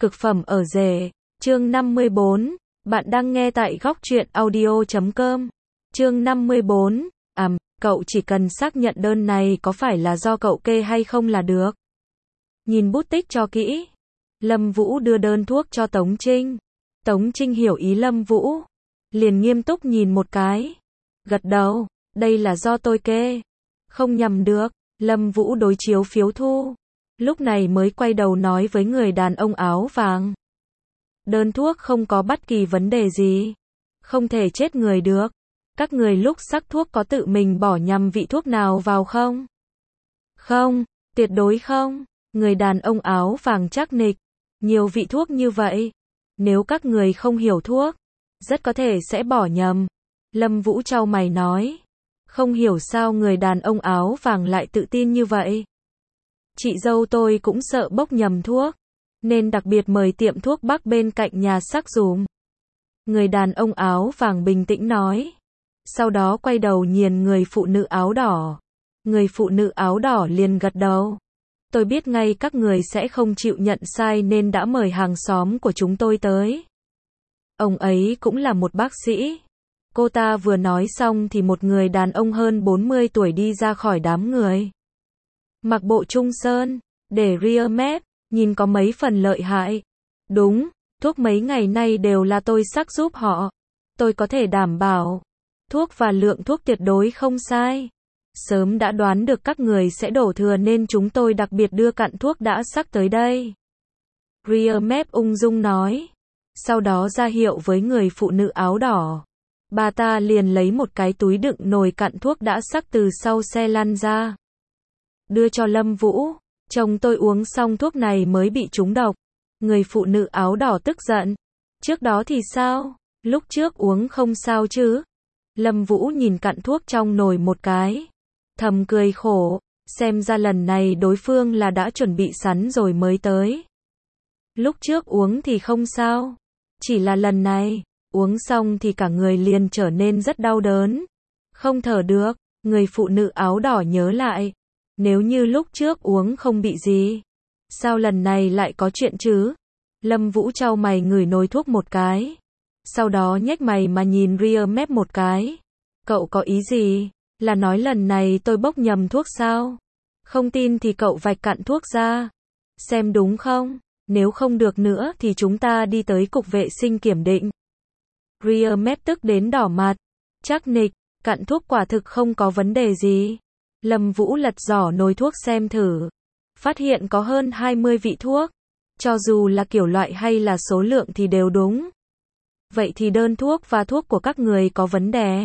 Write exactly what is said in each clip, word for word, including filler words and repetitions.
Cực phẩm ở rể, chương năm mươi bốn, bạn đang nghe tại góc truyện audio chấm com. Chương năm mươi bốn, àm, cậu chỉ cần xác nhận đơn này có phải là do cậu kê hay không là được. Nhìn bút tích cho kỹ. Lâm Vũ đưa đơn thuốc cho Tống Trinh. Tống Trinh hiểu ý Lâm Vũ, liền nghiêm túc nhìn một cái, gật đầu, đây là do tôi kê. Không nhầm được. Lâm Vũ đối chiếu phiếu thu, lúc này mới quay đầu nói với người đàn ông áo vàng. Đơn thuốc không có bất kỳ vấn đề gì, không thể chết người được. Các người lúc sắc thuốc có tự mình bỏ nhầm vị thuốc nào vào không? Không, tuyệt đối không. Người đàn ông áo vàng chắc nịch, nhiều vị thuốc như vậy, nếu các người không hiểu thuốc, rất có thể sẽ bỏ nhầm. Lâm Vũ chau mày nói. Không hiểu sao người đàn ông áo vàng lại tự tin như vậy. Chị dâu tôi cũng sợ bốc nhầm thuốc, nên đặc biệt mời tiệm thuốc Bắc bên cạnh nhà sắc dùm. Người đàn ông áo vàng bình tĩnh nói. Sau đó quay đầu nhìn người phụ nữ áo đỏ. Người phụ nữ áo đỏ liền gật đầu. Tôi biết ngay các người sẽ không chịu nhận sai nên đã mời hàng xóm của chúng tôi tới. Ông ấy cũng là một bác sĩ. Cô ta vừa nói xong thì một người đàn ông hơn bốn mươi tuổi đi ra khỏi đám người. Mặc bộ trung sơn, để ria mép, nhìn có mấy phần lợi hại. Đúng, thuốc mấy ngày nay đều là tôi sắc giúp họ. Tôi có thể đảm bảo, thuốc và lượng thuốc tuyệt đối không sai. Sớm đã đoán được các người sẽ đổ thừa nên chúng tôi đặc biệt đưa cặn thuốc đã sắc tới đây. Ria mép ung dung nói. Sau đó ra hiệu với người phụ nữ áo đỏ. Bà ta liền lấy một cái túi đựng nồi cặn thuốc đã sắc từ sau xe lăn ra. Đưa cho Lâm Vũ. Chồng tôi uống xong thuốc này mới bị trúng độc. Người phụ nữ áo đỏ tức giận. Trước đó thì sao? Lúc trước uống không sao chứ? Lâm Vũ nhìn cặn thuốc trong nồi một cái. Thầm cười khổ. Xem ra lần này đối phương là đã chuẩn bị sẵn rồi mới tới. Lúc trước uống thì không sao. Chỉ là lần này, uống xong thì cả người liền trở nên rất đau đớn. Không thở được. Người phụ nữ áo đỏ nhớ lại. Nếu như lúc trước uống không bị gì, sao lần này lại có chuyện chứ? Lâm Vũ chau mày ngửi nồi thuốc một cái. Sau đó nhếch mày mà nhìn ria mép một cái. Cậu có ý gì? Là nói lần này tôi bốc nhầm thuốc sao? Không tin thì cậu vạch cặn thuốc ra. Xem đúng không? Nếu không được nữa thì chúng ta đi tới cục vệ sinh kiểm định. Ria mép tức đến đỏ mặt. Chắc nịch, cặn thuốc quả thực không có vấn đề gì. Lâm Vũ lật giỏ nồi thuốc xem thử. Phát hiện có hơn hai mươi vị thuốc. Cho dù là kiểu loại hay là số lượng thì đều đúng. Vậy thì đơn thuốc và thuốc của các người có vấn đề.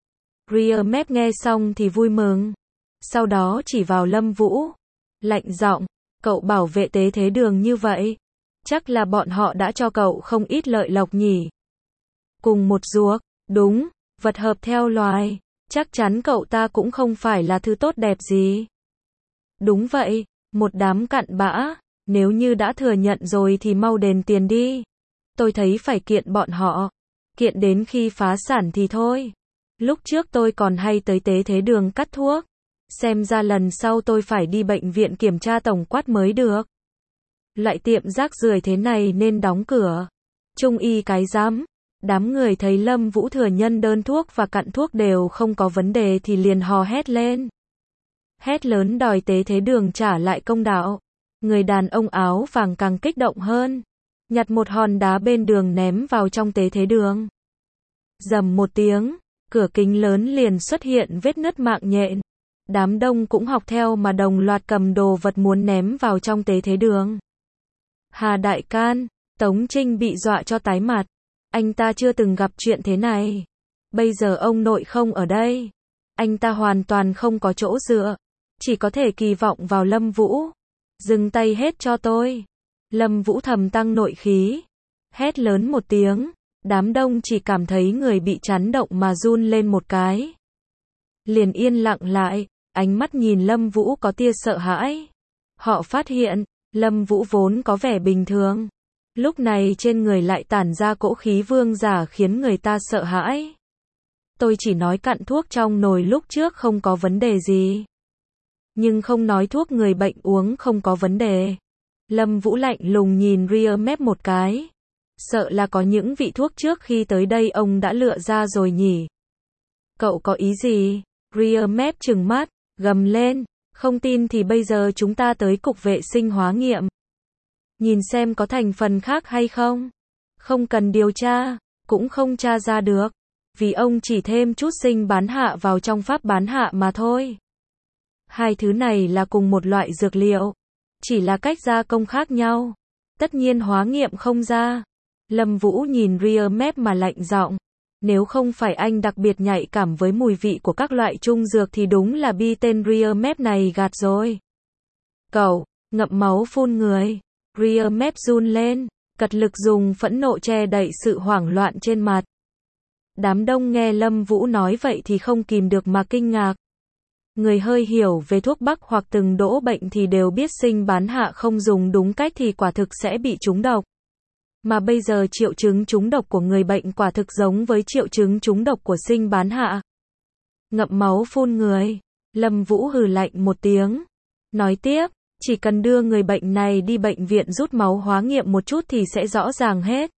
Ria mép nghe xong thì vui mừng. Sau đó chỉ vào Lâm Vũ. Lạnh giọng, cậu bảo vệ tế thế đường như vậy. Chắc là bọn họ đã cho cậu không ít lợi lộc nhỉ. Cùng một ruột, đúng, vật hợp theo loài. Chắc chắn cậu ta cũng không phải là thứ tốt đẹp gì. Đúng vậy, một đám cặn bã, nếu như đã thừa nhận rồi thì mau đền tiền đi. Tôi thấy phải kiện bọn họ, kiện đến khi phá sản thì thôi. Lúc trước tôi còn hay tới tế thế đường cắt thuốc, xem ra lần sau tôi phải đi bệnh viện kiểm tra tổng quát mới được. Loại tiệm rác rưởi thế này nên đóng cửa. Trung y cái dám. Đám người thấy Lâm Vũ thừa nhân đơn thuốc và cặn thuốc đều không có vấn đề thì liền hò hét lên. Hét lớn đòi tế thế đường trả lại công đạo. Người đàn ông áo vàng càng kích động hơn. Nhặt một hòn đá bên đường ném vào trong tế thế đường. Rầm một tiếng, cửa kính lớn liền xuất hiện vết nứt mạng nhện. Đám đông cũng học theo mà đồng loạt cầm đồ vật muốn ném vào trong tế thế đường. Hà đại can, Tống Trinh bị dọa cho tái mặt. Anh ta chưa từng gặp chuyện thế này. Bây giờ ông nội không ở đây. Anh ta hoàn toàn không có chỗ dựa. Chỉ có thể kỳ vọng vào Lâm Vũ. Dừng tay hết cho tôi. Lâm Vũ thầm tăng nội khí. Hét lớn một tiếng. Đám đông chỉ cảm thấy người bị chấn động mà run lên một cái. Liền yên lặng lại. Ánh mắt nhìn Lâm Vũ có tia sợ hãi. Họ phát hiện, Lâm Vũ vốn có vẻ bình thường. Lúc này trên người lại tản ra cỗ khí vương giả khiến người ta sợ hãi. Tôi chỉ nói cặn thuốc trong nồi lúc trước không có vấn đề gì. Nhưng không nói thuốc người bệnh uống không có vấn đề. Lâm Vũ lạnh lùng nhìn Rear Map một cái. Sợ là có những vị thuốc trước khi tới đây ông đã lựa ra rồi nhỉ. Cậu có ý gì? Rear Map trừng mắt, gầm lên. Không tin thì bây giờ chúng ta tới cục vệ sinh hóa nghiệm. Nhìn xem có thành phần khác hay không. Không cần điều tra, cũng không tra ra được. Vì ông chỉ thêm chút sinh bán hạ vào trong pháp bán hạ mà thôi. Hai thứ này là cùng một loại dược liệu. Chỉ là cách gia công khác nhau. Tất nhiên hóa nghiệm không ra. Lâm Vũ nhìn Rear Map mà lạnh giọng. Nếu không phải anh đặc biệt nhạy cảm với mùi vị của các loại trung dược thì đúng là bi tên Rear Map này gạt rồi. Cậu, ngậm máu phun người. Rear Map run lên, cật lực dùng phẫn nộ che đậy sự hoảng loạn trên mặt. Đám đông nghe Lâm Vũ nói vậy thì không kìm được mà kinh ngạc. Người hơi hiểu về thuốc bắc hoặc từng đỗ bệnh thì đều biết sinh bán hạ không dùng đúng cách thì quả thực sẽ bị trúng độc. Mà bây giờ triệu chứng trúng độc của người bệnh quả thực giống với triệu chứng trúng độc của sinh bán hạ. Ngậm máu phun người. Lâm Vũ hừ lạnh một tiếng. Nói tiếp, chỉ cần đưa người bệnh này đi bệnh viện rút máu hóa nghiệm một chút thì sẽ rõ ràng hết.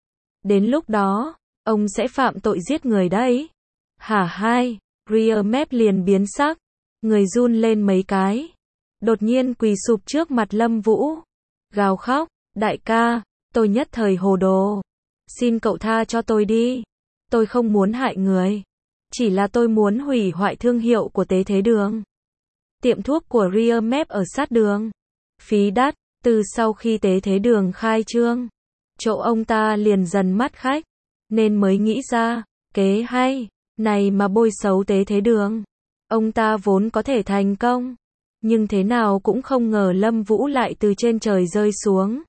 Đến lúc đó, ông sẽ phạm tội giết người đấy. Hả hai, Rear Map liền biến sắc. Người run lên mấy cái. Đột nhiên quỳ sụp trước mặt Lâm Vũ. Gào khóc, đại ca, tôi nhất thời hồ đồ. Xin cậu tha cho tôi đi. Tôi không muốn hại người. Chỉ là tôi muốn hủy hoại thương hiệu của Tế Thế Đường. Tiệm thuốc của Rear Map ở sát đường. Phí đắt, từ sau khi Tế Thế Đường khai trương. Chỗ ông ta liền dần mất khách. Nên mới nghĩ ra, kế hay, này mà bôi xấu Tế Thế Đường. Ông ta vốn có thể thành công. Nhưng thế nào cũng không ngờ Lâm Vũ lại từ trên trời rơi xuống.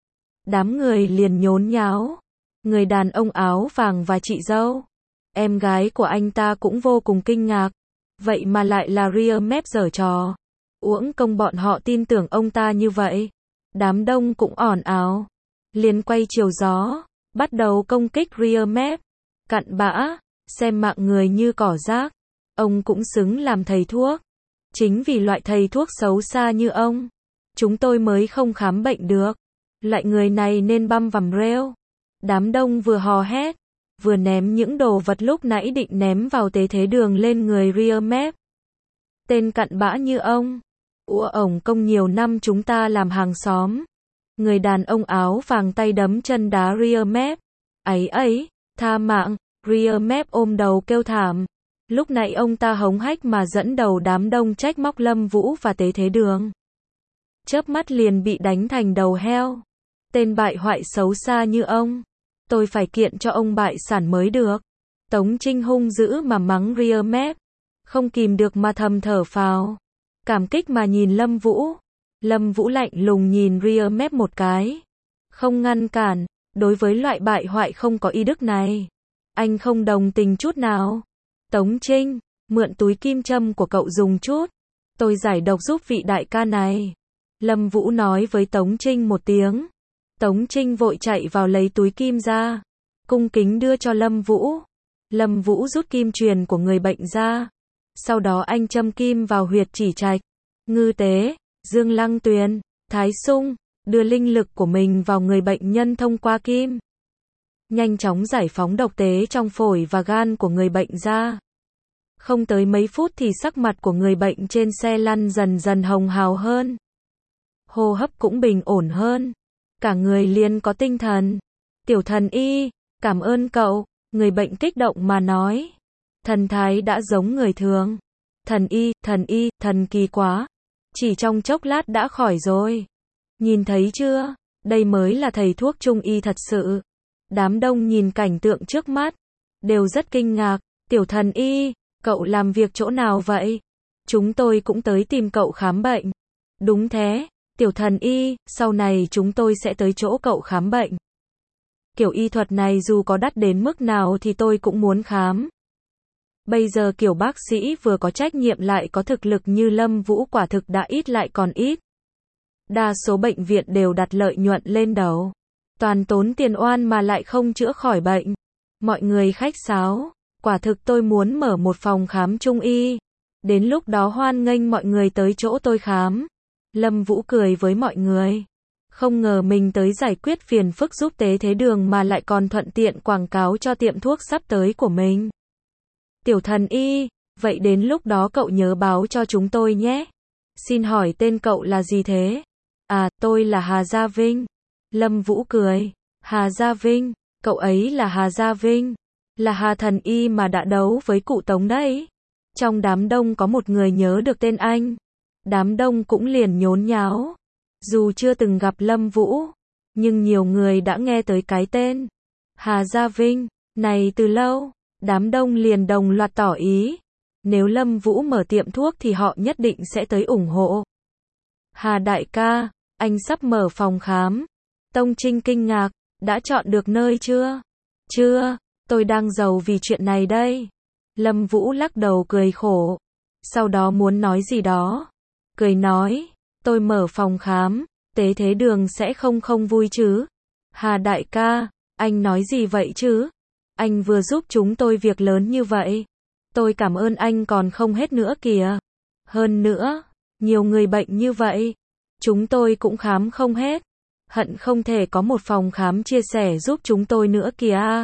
Đám người liền nhốn nháo. Người đàn ông áo vàng và chị dâu. Em gái của anh ta cũng vô cùng kinh ngạc. Vậy mà lại là Rear Map giở trò. Uổng công bọn họ tin tưởng ông ta như vậy. Đám đông cũng ỏn ào. Liền quay chiều gió. Bắt đầu công kích Rear Map. Cặn bã. Xem mạng người như cỏ rác. Ông cũng xứng làm thầy thuốc. Chính vì loại thầy thuốc xấu xa như ông. Chúng tôi mới không khám bệnh được. Loại người này nên băm vằm rêu. Đám đông vừa hò hét. Vừa ném những đồ vật lúc nãy định ném vào Tế Thế Đường lên người Rear Map. Tên cặn bã như ông. Ủa ổng công nhiều năm chúng ta làm hàng xóm. Người đàn ông áo vàng tay đấm chân đá Rear Map. Ấy ấy, tha mạng. Rear Map ôm đầu kêu thảm. Lúc nãy ông ta hống hách mà dẫn đầu đám đông trách móc Lâm Vũ và Tế Thế Đường. Chớp mắt liền bị đánh thành đầu heo. Tên bại hoại xấu xa như ông. Tôi phải kiện cho ông bại sản mới được. Tống Trinh hung dữ mà mắng Rear Map. Không kìm được mà thầm thở phào. Cảm kích mà nhìn Lâm Vũ. Lâm Vũ lạnh lùng nhìn Rear Map một cái. Không ngăn cản. Đối với loại bại hoại không có y đức này. Anh không đồng tình chút nào. Tống Trinh, mượn túi kim châm của cậu dùng chút. Tôi giải độc giúp vị đại ca này. Lâm Vũ nói với Tống Trinh một tiếng. Tống Trinh vội chạy vào lấy túi kim ra. Cung kính đưa cho Lâm Vũ. Lâm Vũ rút kim truyền của người bệnh ra. Sau đó anh châm kim vào huyệt chỉ trạch. Ngư Tế, Dương Lăng Tuyền, Thái Sung, đưa linh lực của mình vào người bệnh nhân thông qua kim. Nhanh chóng giải phóng độc tế trong phổi và gan của người bệnh ra. Không tới mấy phút thì sắc mặt của người bệnh trên xe lăn dần dần hồng hào hơn. Hô hấp cũng bình ổn hơn. Cả người liền có tinh thần. Tiểu thần y, cảm ơn cậu, người bệnh kích động mà nói. Thần thái đã giống người thường. Thần y, thần y, thần kỳ quá. Chỉ trong chốc lát đã khỏi rồi. Nhìn thấy chưa, đây mới là thầy thuốc trung y thật sự. Đám đông nhìn cảnh tượng trước mắt, đều rất kinh ngạc. Tiểu thần y, cậu làm việc chỗ nào vậy? Chúng tôi cũng tới tìm cậu khám bệnh. Đúng thế, tiểu thần y, sau này chúng tôi sẽ tới chỗ cậu khám bệnh. Kiểu y thuật này dù có đắt đến mức nào thì tôi cũng muốn khám. Bây giờ kiểu bác sĩ vừa có trách nhiệm lại có thực lực như Lâm Vũ quả thực đã ít lại còn ít. Đa số bệnh viện đều đặt lợi nhuận lên đầu. Toàn tốn tiền oan mà lại không chữa khỏi bệnh. Mọi người khách sáo. Quả thực tôi muốn mở một phòng khám trung y. Đến lúc đó hoan nghênh mọi người tới chỗ tôi khám. Lâm Vũ cười với mọi người. Không ngờ mình tới giải quyết phiền phức giúp Tế Thế Đường mà lại còn thuận tiện quảng cáo cho tiệm thuốc sắp tới của mình. Tiểu thần y, vậy đến lúc đó cậu nhớ báo cho chúng tôi nhé. Xin hỏi tên cậu là gì thế? À, tôi là Hà Gia Vinh. Lâm Vũ cười. Hà Gia Vinh, cậu ấy là Hà Gia Vinh. Là Hà thần y mà đã đấu với cụ Tống đấy. Trong đám đông có một người nhớ được tên anh. Đám đông cũng liền nhốn nháo. Dù chưa từng gặp Lâm Vũ, nhưng nhiều người đã nghe tới cái tên Hà Gia Vinh này từ lâu. Đám đông liền đồng loạt tỏ ý, nếu Lâm Vũ mở tiệm thuốc thì họ nhất định sẽ tới ủng hộ. Hà đại ca, anh sắp mở phòng khám. Tông Trinh kinh ngạc, đã chọn được nơi chưa? Chưa, tôi đang giàu vì chuyện này đây. Lâm Vũ lắc đầu cười khổ, sau đó muốn nói gì đó. Cười nói, tôi mở phòng khám, Tế Thế Đường sẽ không không vui chứ? Hà đại ca, anh nói gì vậy chứ? Anh vừa giúp chúng tôi việc lớn như vậy. Tôi cảm ơn anh còn không hết nữa kìa. Hơn nữa, nhiều người bệnh như vậy, chúng tôi cũng khám không hết. Hận không thể có một phòng khám chia sẻ giúp chúng tôi nữa kìa.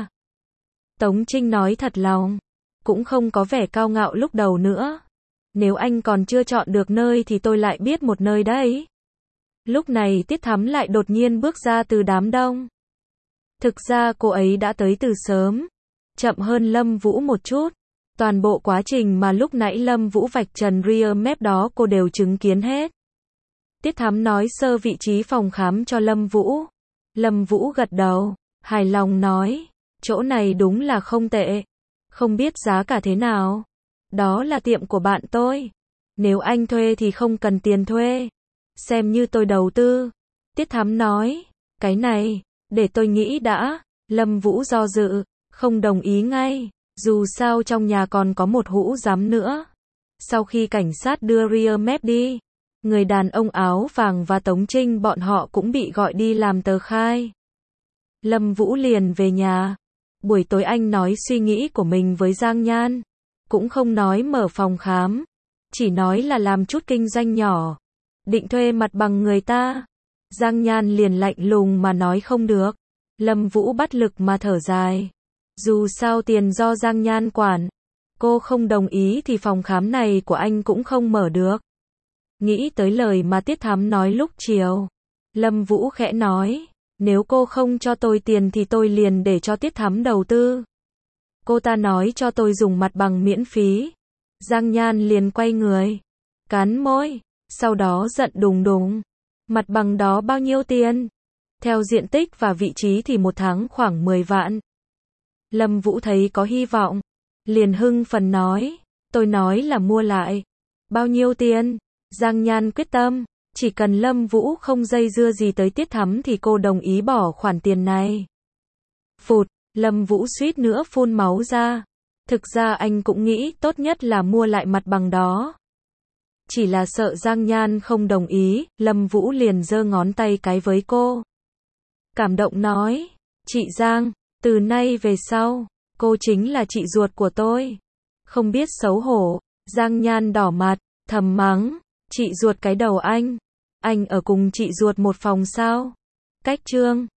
Tống Trinh nói thật lòng, cũng không có vẻ cao ngạo lúc đầu nữa. Nếu anh còn chưa chọn được nơi thì tôi lại biết một nơi đấy. Lúc này Tiết Thắm lại đột nhiên bước ra từ đám đông. Thực ra cô ấy đã tới từ sớm, chậm hơn Lâm Vũ một chút. Toàn bộ quá trình mà lúc nãy Lâm Vũ vạch trần rear map đó cô đều chứng kiến hết. Tiết Thắm nói sơ vị trí phòng khám cho Lâm Vũ. Lâm Vũ gật đầu, hài lòng nói, chỗ này đúng là không tệ. Không biết giá cả thế nào? Đó là tiệm của bạn tôi. Nếu anh thuê thì không cần tiền thuê. Xem như tôi đầu tư. Tiết Thắm nói, cái này, để tôi nghĩ đã. Lâm Vũ do dự, không đồng ý ngay. Dù sao trong nhà còn có một hũ giám nữa. Sau khi cảnh sát đưa rear map đi, người đàn ông áo vàng và Tống Trinh bọn họ cũng bị gọi đi làm tờ khai. Lâm Vũ liền về nhà. Buổi tối anh nói suy nghĩ của mình với Giang Nhan. Cũng không nói mở phòng khám. Chỉ nói là làm chút kinh doanh nhỏ. Định thuê mặt bằng người ta. Giang Nhan liền lạnh lùng mà nói không được. Lâm Vũ bắt lực mà thở dài. Dù sao tiền do Giang Nhan quản. Cô không đồng ý thì phòng khám này của anh cũng không mở được. Nghĩ tới lời mà Tiết Thắm nói lúc chiều. Lâm Vũ khẽ nói, nếu cô không cho tôi tiền thì tôi liền để cho Tiết Thắm đầu tư. Cô ta nói cho tôi dùng mặt bằng miễn phí. Giang Nhan liền quay người, cắn môi, sau đó giận đùng đùng. Mặt bằng đó bao nhiêu tiền? Theo diện tích và vị trí thì một tháng khoảng mười vạn. Lâm Vũ thấy có hy vọng, liền hưng phấn nói, tôi nói là mua lại. Bao nhiêu tiền? Giang Nhan quyết tâm, chỉ cần Lâm Vũ không dây dưa gì tới Tiết Thắm thì cô đồng ý bỏ khoản tiền này. Phụt, Lâm Vũ suýt nữa phun máu ra. Thực ra anh cũng nghĩ tốt nhất là mua lại mặt bằng đó. Chỉ là sợ Giang Nhan không đồng ý, Lâm Vũ liền giơ ngón tay cái với cô. Cảm động nói, chị Giang, từ nay về sau, cô chính là chị ruột của tôi. Không biết xấu hổ, Giang Nhan đỏ mặt, thầm mắng, chị ruột cái đầu anh. Anh ở cùng chị ruột một phòng sao? Cách chương